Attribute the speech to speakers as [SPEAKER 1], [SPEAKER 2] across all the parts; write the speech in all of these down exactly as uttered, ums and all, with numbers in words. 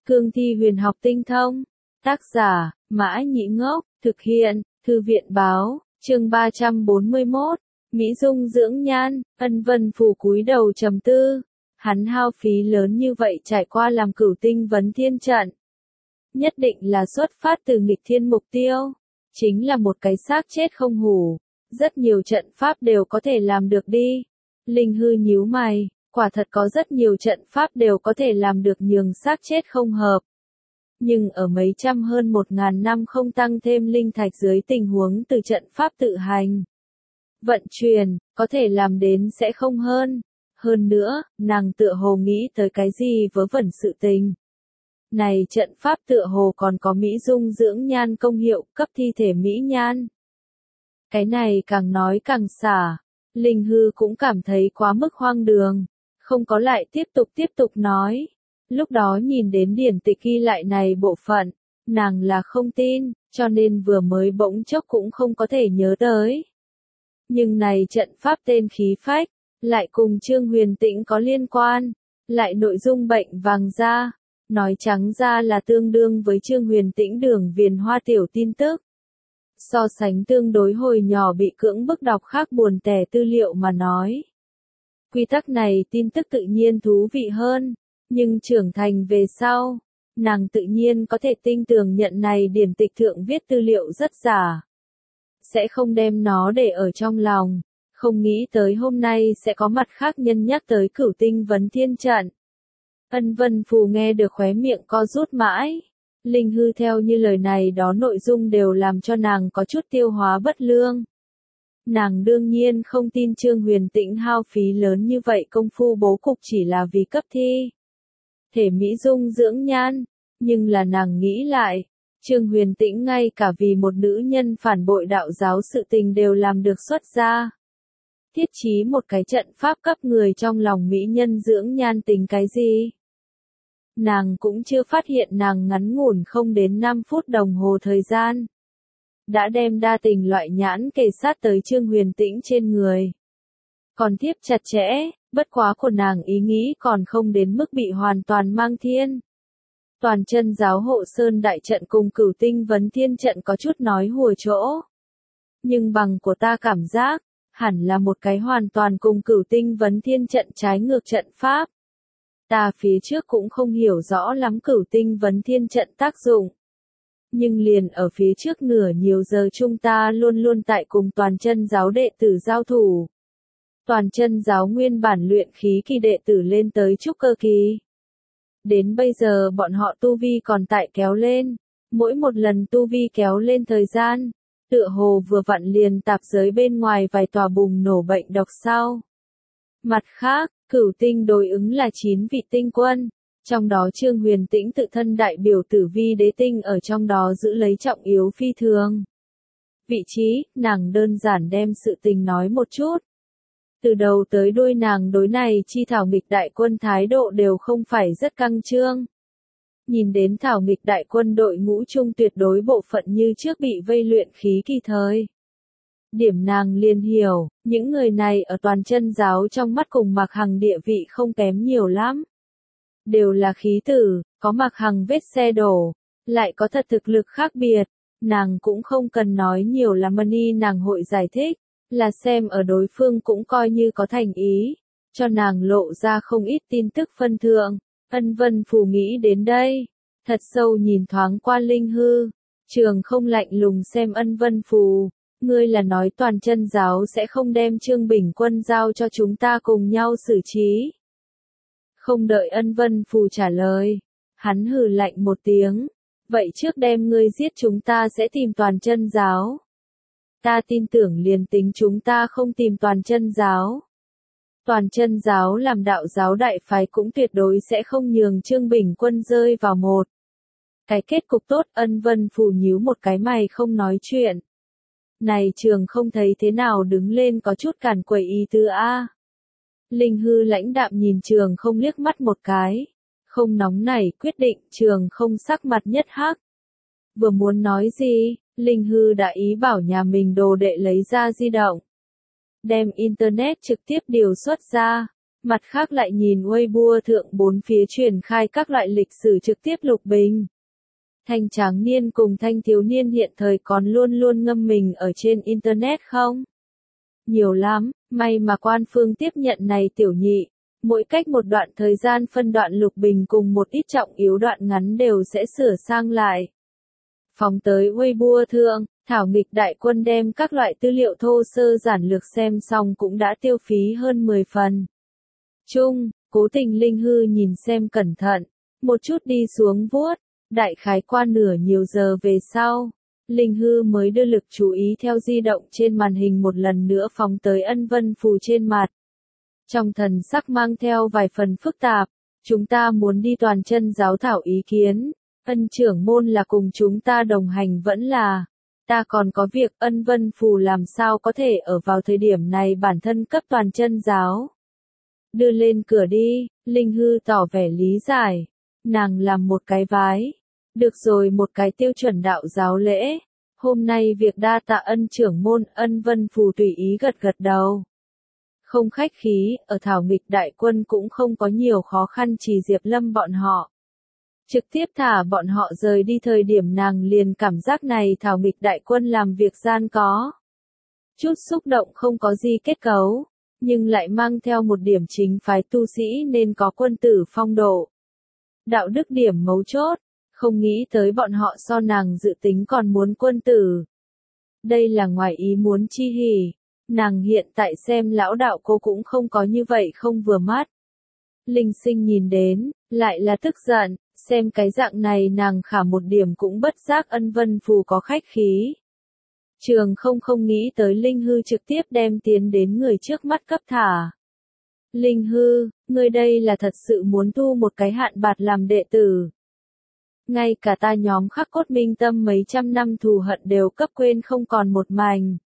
[SPEAKER 1] Cương thi huyền học tinh thông. Tác giả, Mã Nhĩ Ngốc, thực hiện, Thư viện Báo, chương ba trăm bốn mươi mốt, Mỹ Dung dưỡng nhan, Ân Vân Phù cúi đầu trầm tư. Hắn hao phí lớn như vậy trải qua làm cửu tinh vấn thiên trận. Nhất định là xuất phát từ nghịch thiên mục tiêu. Chính là một cái xác chết không hủ. Rất nhiều trận pháp đều có thể làm được đi. Linh Hư nhíu mày, quả thật có rất nhiều trận pháp đều có thể làm được nhường xác chết không hợp. Nhưng ở mấy trăm hơn một ngàn năm không tăng thêm linh thạch dưới tình huống từ trận pháp tự hành. Vận chuyển, có thể làm đến sẽ không hơn. Hơn nữa, nàng tựa hồ nghĩ tới cái gì vớ vẩn sự tình. Này trận pháp tựa hồ còn có Mỹ Dung dưỡng nhan công hiệu cấp thi thể Mỹ nhan. Cái này càng nói càng xả. Linh Hư cũng cảm thấy quá mức hoang đường. Không có lại tiếp tục tiếp tục nói. Lúc đó nhìn đến điển tịch ghi lại này bộ phận, nàng là không tin, cho nên vừa mới bỗng chốc cũng không có thể nhớ tới. Nhưng này trận pháp tên khí phách, lại cùng Trương Huyền Tĩnh có liên quan, lại nội dung bệnh vàng da, nói trắng ra là tương đương với Trương Huyền Tĩnh đường viền hoa tiểu tin tức. So sánh tương đối hồi nhỏ bị cưỡng bức đọc khác buồn tẻ tư liệu mà nói. Quy tắc này tin tức tự nhiên thú vị hơn, nhưng trưởng thành về sau, nàng tự nhiên có thể tinh tường nhận này điển tịch thượng viết tư liệu rất giả. Sẽ không đem nó để ở trong lòng, không nghĩ tới hôm nay sẽ có mặt khác nhân nhắc tới cửu tinh vấn thiên trận. Ân Vân Phù nghe được khóe miệng co rút mãi. Linh Hư theo như lời này đó nội dung đều làm cho nàng có chút tiêu hóa bất lương. Nàng đương nhiên không tin Trương Huyền Tĩnh hao phí lớn như vậy công phu bố cục chỉ là vì cấp thi thể Mỹ Dung dưỡng nhan, nhưng là nàng nghĩ lại, Trương Huyền Tĩnh ngay cả vì một nữ nhân phản bội đạo giáo sự tình đều làm được xuất ra. Thiết trí một cái trận pháp cấp người trong lòng mỹ nhân dưỡng nhan tính cái gì? Nàng cũng chưa phát hiện nàng ngắn ngủn không đến năm phút đồng hồ thời gian. Đã đem đa tình loại nhãn kề sát tới Trương Huyền Tĩnh trên người. Còn tiếp chặt chẽ, bất quá của nàng ý nghĩ còn không đến mức bị hoàn toàn mang thiên. Toàn chân giáo hộ sơn đại trận cùng cửu tinh vấn thiên trận có chút nói hùa chỗ. Nhưng bằng của ta cảm giác, hẳn là một cái hoàn toàn cùng cửu tinh vấn thiên trận trái ngược trận pháp. Ta phía trước cũng không hiểu rõ lắm cửu tinh vấn thiên trận tác dụng. Nhưng liền ở phía trước nửa nhiều giờ chúng ta luôn luôn tại cùng toàn chân giáo đệ tử giao thủ. Toàn chân giáo nguyên bản luyện khí kỳ đệ tử lên tới trúc cơ kỳ. Đến bây giờ bọn họ tu vi còn tại kéo lên. Mỗi một lần tu vi kéo lên thời gian, tựa hồ vừa vặn liền tạp giới bên ngoài vài tòa bùng nổ bệnh độc sau. Mặt khác, cửu tinh đối ứng là chín vị tinh quân. Trong đó Trương Huyền Tĩnh tự thân đại biểu Tử Vi đế tinh ở trong đó giữ lấy trọng yếu phi thường. Vị trí, nàng đơn giản đem sự tình nói một chút. Từ đầu tới đuôi nàng đối này chi thảo nghịch đại quân thái độ đều không phải rất căng trương. Nhìn đến thảo nghịch đại quân đội ngũ chung tuyệt đối bộ phận như trước bị vây luyện khí kỳ thời. Điểm nàng liền hiểu, những người này ở toàn chân giáo trong mắt cùng Mạc Hằng địa vị không kém nhiều lắm. Đều là khí tử, có Mạc Hằng vết xe đổ, lại có thật thực lực khác biệt, nàng cũng không cần nói nhiều là Mani nàng hội giải thích, là xem ở đối phương cũng coi như có thành ý, cho nàng lộ ra không ít tin tức phân thượng. Ân Vân Phù nghĩ đến đây, thật sâu nhìn thoáng qua Linh Hư, Trường không lạnh lùng xem Ân Vân Phù, ngươi là nói toàn chân giáo sẽ không đem Trương Bình Quân giao cho chúng ta cùng nhau xử trí. Không đợi Ân Vân Phù trả lời, hắn hừ lạnh một tiếng, vậy trước đem ngươi giết chúng ta sẽ tìm toàn chân giáo. Ta tin tưởng liền tính chúng ta không tìm toàn chân giáo. Toàn chân giáo làm đạo giáo đại phái cũng tuyệt đối sẽ không nhường Trương Bình Quân rơi vào một. Cái kết cục tốt. Ân Vân Phù nhíu một cái mày không nói chuyện. Này Trường không thấy thế nào đứng lên có chút cản quậy ý tứ a. Linh Hư lãnh đạm nhìn Trường không liếc mắt một cái. Không nóng nảy quyết định. Trường không sắc mặt nhất hắc. Vừa muốn nói gì, Linh Hư đã ý bảo nhà mình đồ đệ lấy ra di động. Đem Internet trực tiếp điều xuất ra. mặt khác lại nhìn Weibo thượng bốn phía truyền khai các loại lịch sử trực tiếp lục bình. Thanh tráng niên cùng thanh thiếu niên hiện thời còn luôn luôn ngâm mình ở trên Internet không? Nhiều lắm, may mà quan phương tiếp nhận này tiểu nhị. Mỗi cách một đoạn thời gian phân đoạn lục bình cùng một ít trọng yếu đoạn ngắn đều sẽ sửa sang lại. Phóng tới Weibo thượng, thảo nghịch đại quân đem các loại tư liệu thô sơ giản lược xem xong cũng đã tiêu phí hơn mười phần. Chung, cố tình Linh Hư nhìn xem cẩn thận, một chút đi xuống vuốt, đại khái qua nửa nhiều giờ về sau. Linh Hư mới đưa lực chú ý theo di động trên màn hình một lần nữa phóng tới ân vân phù trên mặt. Trong thần sắc mang theo vài phần phức tạp, chúng ta muốn đi toàn chân giáo thảo ý kiến, ân trưởng môn là cùng chúng ta đồng hành vẫn là, ta còn có việc ân vân phù làm sao có thể ở vào thời điểm này bản thân cấp toàn chân giáo. Đưa lên cửa đi, Linh Hư tỏ vẻ lý giải, nàng làm một cái vái, được rồi một cái tiêu chuẩn đạo giáo lễ, hôm nay việc đa tạ ân trưởng môn ân vân phù tùy ý gật gật đầu. Không khách khí, ở thảo nghịch đại quân cũng không có nhiều khó khăn chỉ Diệp Lâm bọn họ. Trực tiếp thả bọn họ rời đi thời điểm nàng liền cảm giác này thảo nghịch đại quân làm việc gian có. Chút xúc động không có gì kết cấu, nhưng lại mang theo một điểm chính phái tu sĩ nên có quân tử phong độ. Đạo đức điểm mấu chốt, không nghĩ tới bọn họ so nàng dự tính còn muốn quân tử. Đây là ngoài ý muốn chi hỉ. Nàng hiện tại xem lão đạo cô cũng không có như vậy không vừa mắt. Linh Sinh nhìn đến, lại là tức giận, xem cái dạng này nàng khả một điểm cũng bất giác ân vân phù có khách khí. Trường không không nghĩ tới Linh Hư trực tiếp đem tiến đến người trước mắt cấp thả. Linh Hư, ngươi đây là thật sự muốn thu một cái hạn bạt làm đệ tử. Ngay cả ta nhóm khắc cốt minh tâm mấy trăm năm thù hận đều cấp quên không còn một mảnh.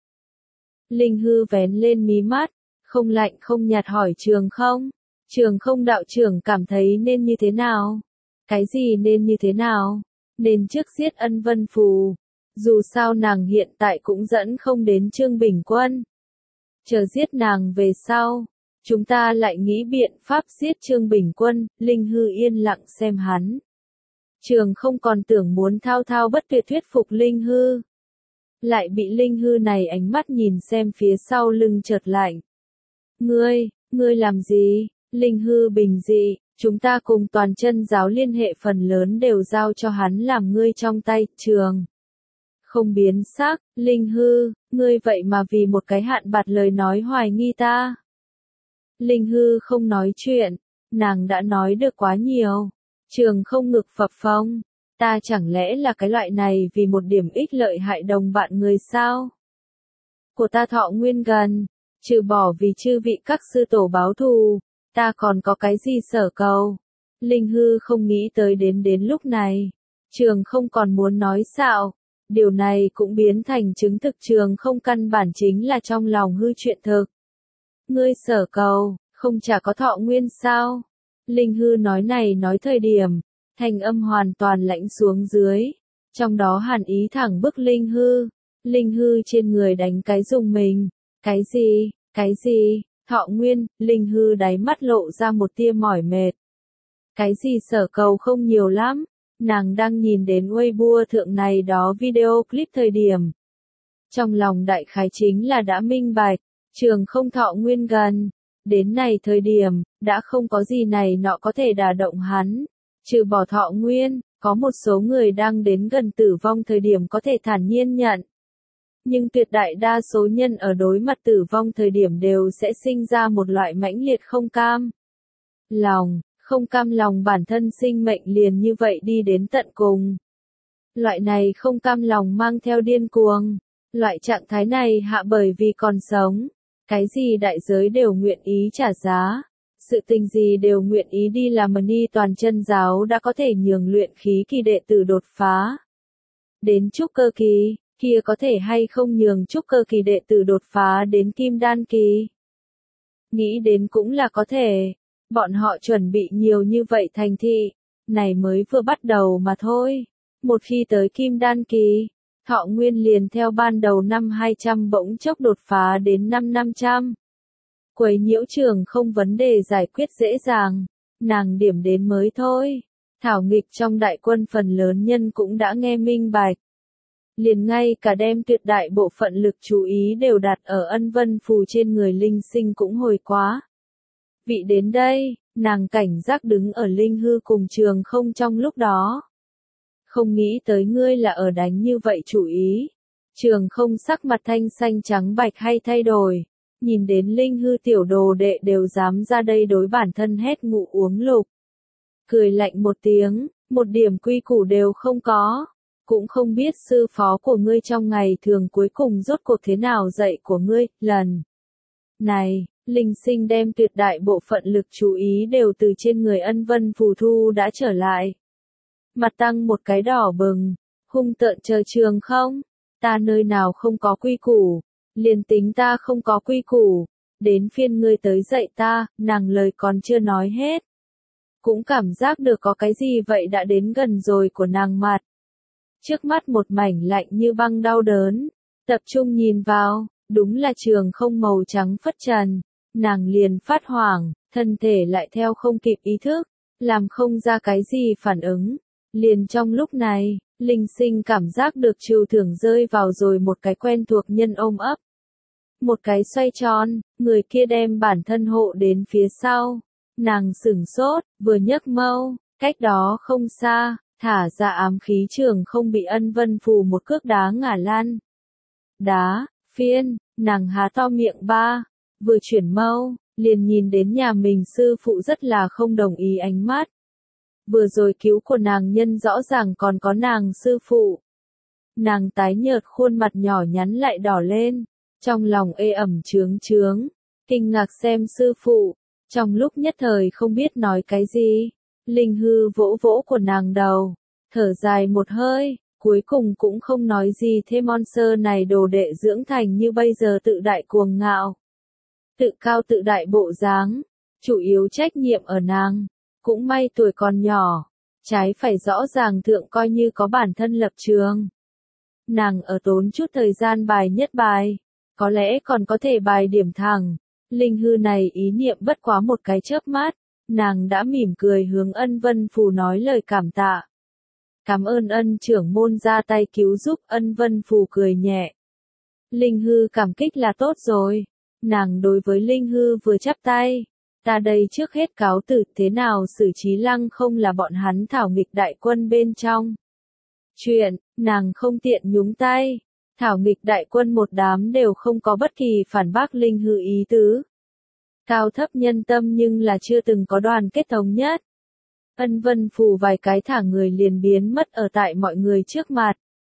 [SPEAKER 1] Linh Hư vén lên mí mắt, không lạnh không nhạt hỏi trường không. Trường không đạo trưởng cảm thấy nên như thế nào? Cái gì nên như thế nào? Nên trước giết ân vân phù. Dù sao nàng hiện tại cũng dẫn không đến Trương Bình Quân. Chờ giết nàng về sau. Chúng ta lại nghĩ biện pháp giết Trương Bình Quân, Linh Hư yên lặng xem hắn. Trường không còn tưởng muốn thao thao bất tuyệt thuyết phục Linh Hư. Lại bị Linh Hư này ánh mắt nhìn xem phía sau lưng chợt lạnh. Ngươi, ngươi làm gì? Linh Hư bình dị, chúng ta cùng toàn chân giáo liên hệ phần lớn đều giao cho hắn làm ngươi trong tay, trường. Không biến sắc, Linh Hư, ngươi vậy mà vì một cái hạn bạt lời nói hoài nghi ta. Linh Hư không nói chuyện, nàng đã nói được quá nhiều. Trường không ngực phập phồng. Ta chẳng lẽ là cái loại này vì một điểm ích lợi hại đồng bạn người sao? Của ta thọ nguyên gần, trừ bỏ vì chư vị các sư tổ báo thù, ta còn có cái gì sở cầu? Linh Hư không nghĩ tới đến đến lúc này. Trường không còn muốn nói xạo. Điều này cũng biến thành chứng thực trường không căn bản chính là trong lòng hư chuyện thực. Ngươi sở cầu, không chả có thọ nguyên sao? Linh Hư nói này nói thời điểm. Thanh âm hoàn toàn lãnh xuống dưới. Trong đó hàn ý thẳng bức Linh Hư. Linh Hư trên người đánh cái dùng mình. Cái gì, cái gì, thọ nguyên, Linh Hư đáy mắt lộ ra một tia mỏi mệt. Cái gì sở cầu không nhiều lắm. Nàng đang nhìn đến Weibo thượng này đó video clip thời điểm. Trong lòng đại khái chính là đã minh bạch. Trường không thọ nguyên gần. Đến này thời điểm, đã không có gì này nọ có thể đả động hắn. Trừ bỏ thọ nguyên, có một số người đang đến gần tử vong thời điểm có thể thản nhiên nhận. Nhưng tuyệt đại đa số nhân ở đối mặt tử vong thời điểm đều sẽ sinh ra một loại mãnh liệt không cam. Lòng, không cam lòng bản thân sinh mệnh liền như vậy đi đến tận cùng. Loại này không cam lòng mang theo điên cuồng. Loại trạng thái này hạ bởi vì còn sống. Cái gì đại giới đều nguyện ý trả giá. Sự tình gì đều nguyện ý đi làm ni toàn chân giáo đã có thể nhường luyện khí kỳ đệ tử đột phá. Đến trúc cơ kỳ, kia có thể hay không nhường trúc cơ kỳ đệ tử đột phá đến kim đan kỳ. Nghĩ đến cũng là có thể, bọn họ chuẩn bị nhiều như vậy thành thị, này mới vừa bắt đầu mà thôi. Một khi tới kim đan kỳ, thọ nguyên liền theo ban đầu năm hai trăm bỗng chốc đột phá đến năm năm trăm. Quấy nhiễu trường không vấn đề giải quyết dễ dàng, nàng điểm đến mới thôi. Thảo nghịch trong đại quân phần lớn nhân cũng đã nghe minh bạch. Liền ngay cả đem tuyệt đại bộ phận lực chú ý đều đặt ở ân vân phù trên người linh sinh cũng hồi quá. Vị đến đây, nàng cảnh giác đứng ở linh hư cùng trường không trong lúc đó. Không nghĩ tới ngươi là ở đánh như vậy chủ ý. Trường không sắc mặt thanh xanh trắng bạch hay thay đổi. Nhìn đến linh hư tiểu đồ đệ đều dám ra đây đối bản thân hét ngụ uống lục. Cười lạnh một tiếng, một điểm quy củ đều không có. Cũng không biết sư phó của ngươi trong ngày thường cuối cùng rốt cuộc thế nào dạy của ngươi, lần này, linh sinh đem tuyệt đại bộ phận lực chú ý đều từ trên người ân vân phù thu đã trở lại. Mặt tăng một cái đỏ bừng, hung tợn chờ trường không, ta nơi nào không có quy củ, liền tính ta không có quy củ, đến phiên ngươi tới dạy ta, nàng lời còn chưa nói hết. Cũng cảm giác được có cái gì vậy đã đến gần rồi của nàng mặt. Trước mắt một mảnh lạnh như băng đau đớn, tập trung nhìn vào, đúng là trường không màu trắng phất trần, nàng liền phát hoảng, thân thể lại theo không kịp ý thức, làm không ra cái gì phản ứng. Liền trong lúc này, linh sinh cảm giác được trừu thưởng rơi vào rồi một cái quen thuộc nhân ôm ấp. Một cái xoay tròn, người kia đem bản thân hộ đến phía sau. Nàng sửng sốt, vừa nhấc mâu, cách đó không xa, thả ra ám khí trường không bị ân vân phù một cước đá ngả lăn. Đá, phiên, nàng há to miệng ba, vừa chuyển mâu, liền nhìn đến nhà mình sư phụ rất là không đồng ý ánh mắt. Vừa rồi cứu của nàng nhân rõ ràng còn có nàng sư phụ. Nàng tái nhợt khuôn mặt nhỏ nhắn lại đỏ lên, trong lòng ê ẩm chướng chướng, kinh ngạc xem sư phụ, trong lúc nhất thời không biết nói cái gì. Linh hư vỗ vỗ của nàng đầu, thở dài một hơi, cuối cùng cũng không nói gì thêm. Monster này đồ đệ dưỡng thành như bây giờ tự đại cuồng ngạo, tự cao tự đại bộ dáng, chủ yếu trách nhiệm ở nàng. Cũng may tuổi còn nhỏ, trái phải rõ ràng thượng coi như có bản thân lập trường. Nàng ở tốn chút thời gian bài nhất bài, có lẽ còn có thể bài điểm thẳng. Linh hư này ý niệm bất quá một cái chớp mắt, nàng đã mỉm cười hướng ân vân phù nói lời cảm tạ. Cảm ơn ân trưởng môn ra tay cứu giúp. Ân vân phù cười nhẹ. Linh hư cảm kích là tốt rồi. Nàng đối với linh hư vừa chắp tay. Ta đây trước hết cáo từ, thế nào xử trí lăng không là bọn hắn thảo nghịch đại quân bên trong. Chuyện, nàng không tiện nhúng tay. Thảo nghịch đại quân một đám đều không có bất kỳ phản bác linh hư ý tứ. Cao thấp nhân tâm nhưng là chưa từng có đoàn kết thống nhất. Ân vân phù vài cái thả người liền biến mất ở tại mọi người trước mặt.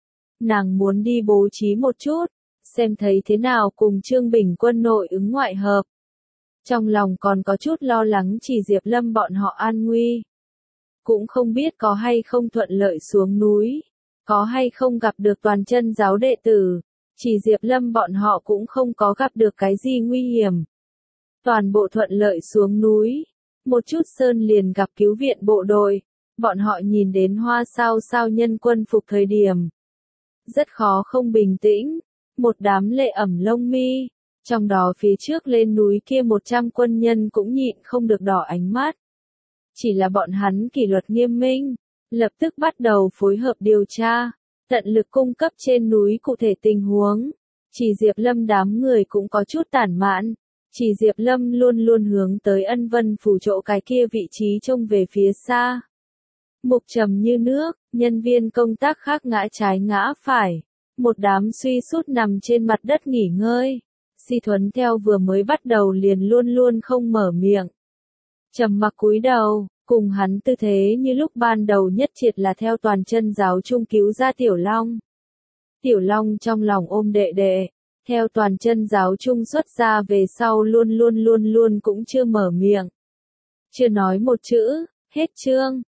[SPEAKER 1] Nàng muốn đi bố trí một chút, xem thấy thế nào cùng Trương Bình quân nội ứng ngoại hợp. Trong lòng còn có chút lo lắng chỉ Diệp Lâm bọn họ an nguy. Cũng không biết có hay không thuận lợi xuống núi, có hay không gặp được toàn chân giáo đệ tử, chỉ Diệp Lâm bọn họ cũng không có gặp được cái gì nguy hiểm. Toàn bộ thuận lợi xuống núi, một chút sơn liền gặp cứu viện bộ đội, bọn họ nhìn đến hoa sao sao nhân quân phục thời điểm. Rất khó không bình tĩnh, một đám lệ ẩm lông mi. Trong đó phía trước lên núi kia một trăm quân nhân cũng nhịn không được đỏ ánh mắt. Chỉ là bọn hắn kỷ luật nghiêm minh, lập tức bắt đầu phối hợp điều tra, tận lực cung cấp trên núi cụ thể tình huống. Chỉ Diệp Lâm đám người cũng có chút tản mạn, chỉ Diệp Lâm luôn luôn hướng tới ân vân phủ chỗ cái kia vị trí trông về phía xa. Mục trầm như nước, nhân viên công tác khác ngã trái ngã phải, một đám suy sút nằm trên mặt đất nghỉ ngơi. Si Thuấn theo vừa mới bắt đầu liền luôn luôn không mở miệng. Trầm mặc cúi đầu, cùng hắn tư thế như lúc ban đầu nhất triệt là theo toàn chân giáo trung cứu ra Tiểu Long. Tiểu Long trong lòng ôm đệ đệ, theo toàn chân giáo trung xuất ra về sau luôn luôn luôn luôn cũng chưa mở miệng. Chưa nói một chữ, hết chương.